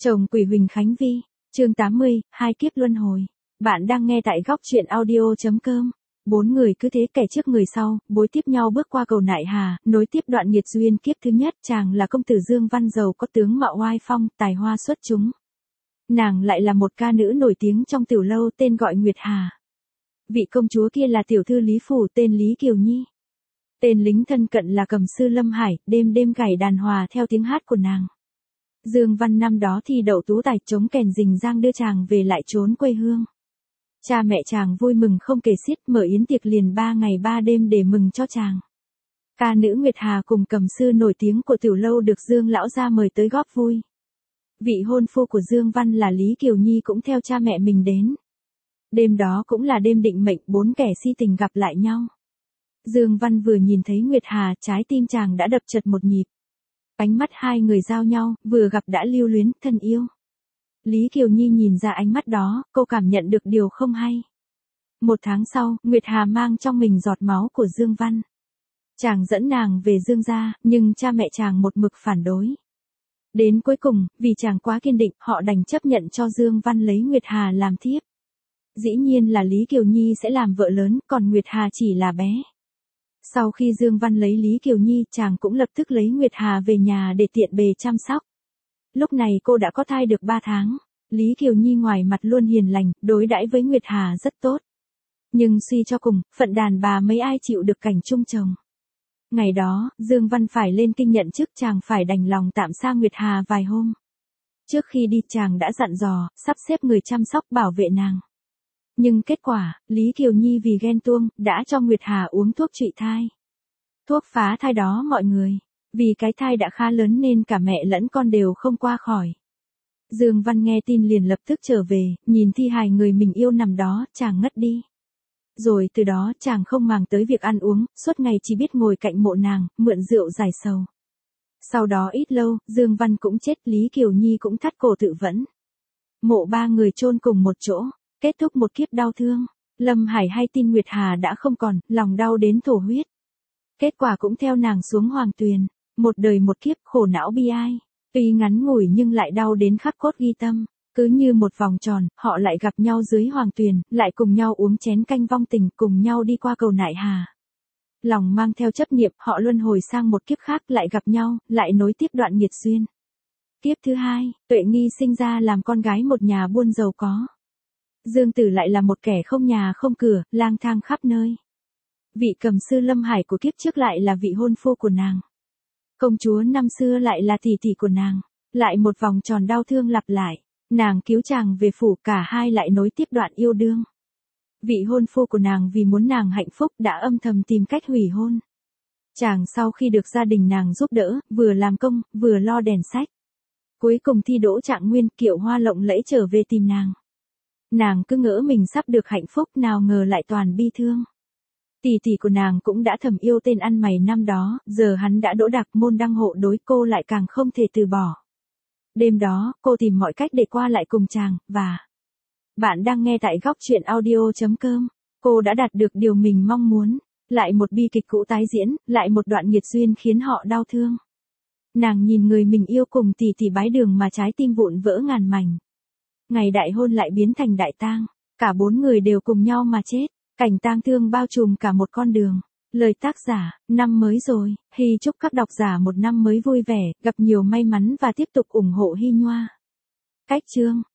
Chồng Quỷ Huỳnh Khánh Vi, chương 80, hai kiếp luân hồi. Bạn đang nghe tại góc truyện audio.com. Bốn người cứ thế kẻ trước người sau, bối tiếp nhau bước qua cầu Nại Hà, nối tiếp đoạn nghiệt duyên kiếp thứ nhất. Chàng là công tử Dương Văn giàu có tướng mạo oai phong, tài hoa xuất chúng. Nàng lại là một ca nữ nổi tiếng trong tiểu lâu tên gọi Nguyệt Hà. Vị công chúa kia là tiểu thư Lý Phủ tên Lý Kiều Nhi. Tên lính thân cận là cầm sư Lâm Hải, đêm đêm gảy đàn hòa theo tiếng hát của nàng. Dương Văn năm đó thi đậu tú tài chống kèn rình rang đưa chàng về lại trốn quê hương. Cha mẹ chàng vui mừng không kể xiết, mở yến tiệc liền 3 ngày 3 đêm để mừng cho chàng. Ca nữ Nguyệt Hà cùng cầm sư nổi tiếng của tiểu lâu được Dương lão gia mời tới góp vui. Vị hôn phu của Dương Văn là Lý Kiều Nhi cũng theo cha mẹ mình đến. Đêm đó cũng là đêm định mệnh, bốn kẻ si tình gặp lại nhau. Dương Văn vừa nhìn thấy Nguyệt Hà, trái tim chàng đã đập chật một nhịp. Ánh mắt hai người giao nhau, vừa gặp đã lưu luyến, thân yêu. Lý Kiều Nhi nhìn ra ánh mắt đó, cô cảm nhận được điều không hay. 1 tháng sau, Nguyệt Hà mang trong mình giọt máu của Dương Văn. Chàng dẫn nàng về Dương gia, nhưng cha mẹ chàng một mực phản đối. Đến cuối cùng, vì chàng quá kiên định, họ đành chấp nhận cho Dương Văn lấy Nguyệt Hà làm thiếp. Dĩ nhiên là Lý Kiều Nhi sẽ làm vợ lớn, còn Nguyệt Hà chỉ là bé. Sau khi Dương Văn lấy Lý Kiều Nhi, chàng cũng lập tức lấy Nguyệt Hà về nhà để tiện bề chăm sóc. Lúc này cô đã có thai được 3 tháng. Lý Kiều Nhi ngoài mặt luôn hiền lành, đối đãi với Nguyệt Hà rất tốt. Nhưng suy cho cùng, phận đàn bà mấy ai chịu được cảnh chung chồng. Ngày đó, Dương Văn phải lên kinh nhận chức, chàng phải đành lòng tạm xa Nguyệt Hà vài hôm. Trước khi đi chàng đã dặn dò, sắp xếp người chăm sóc bảo vệ nàng. Nhưng kết quả, Lý Kiều Nhi vì ghen tuông, đã cho Nguyệt Hà uống thuốc trụy thai. Thuốc phá thai đó mọi người, vì cái thai đã khá lớn nên cả mẹ lẫn con đều không qua khỏi. Dương Văn nghe tin liền lập tức trở về, nhìn thi hài người mình yêu nằm đó, chàng ngất đi. Rồi từ đó chàng không màng tới việc ăn uống, suốt ngày chỉ biết ngồi cạnh mộ nàng, mượn rượu giải sầu. Sau đó ít lâu, Dương Văn cũng chết, Lý Kiều Nhi cũng thắt cổ tự vẫn. Mộ 3 người chôn cùng một chỗ. Kết thúc một kiếp đau thương, Lâm Hải hay tin Nguyệt Hà đã không còn, lòng đau đến thổ huyết. Kết quả cũng theo nàng xuống hoàng tuyền, một đời một kiếp khổ não bi ai. Tuy ngắn ngủi nhưng lại đau đến khắc cốt ghi tâm. Cứ như một vòng tròn, họ lại gặp nhau dưới hoàng tuyền, lại cùng nhau uống chén canh vong tình, cùng nhau đi qua cầu Nại Hà. Lòng mang theo chấp niệm, họ luân hồi sang một kiếp khác, lại gặp nhau, lại nối tiếp đoạn nghiệt duyên. Kiếp thứ hai, Tuệ Nghi sinh ra làm con gái một nhà buôn giàu có. Dương Tử lại là một kẻ không nhà không cửa, lang thang khắp nơi. Vị cầm sư Lâm Hải của kiếp trước lại là vị hôn phu của nàng. Công chúa năm xưa lại là tỷ tỷ của nàng. Lại một vòng tròn đau thương lặp lại. Nàng cứu chàng về phủ, cả hai lại nối tiếp đoạn yêu đương. Vị hôn phu của nàng vì muốn nàng hạnh phúc đã âm thầm tìm cách hủy hôn. Chàng sau khi được gia đình nàng giúp đỡ, vừa làm công, vừa lo đèn sách. Cuối cùng thi đỗ trạng nguyên, kiệu hoa lộng lẫy trở về tìm nàng. Nàng cứ ngỡ mình sắp được hạnh phúc, nào ngờ lại toàn bi thương. Tỷ tỷ của nàng cũng đã thầm yêu tên ăn mày năm đó, giờ hắn đã đỗ đặc môn đăng hộ đối, cô lại càng không thể từ bỏ. Đêm đó, cô tìm mọi cách để qua lại cùng chàng, và... Bạn đang nghe tại góc truyện audio.com. Cô đã đạt được điều mình mong muốn. Lại một bi kịch cũ tái diễn, lại một đoạn nghiệt duyên khiến họ đau thương. Nàng nhìn người mình yêu cùng tỷ tỷ bái đường mà trái tim vụn vỡ ngàn mảnh. Ngày đại hôn lại biến thành đại tang, cả 4 người đều cùng nhau mà chết, cảnh tang thương bao trùm cả một con đường. Lời tác giả, năm mới rồi, Hy chúc các độc giả một năm mới vui vẻ, gặp nhiều may mắn và tiếp tục ủng hộ Hy Nhoa. Cách chương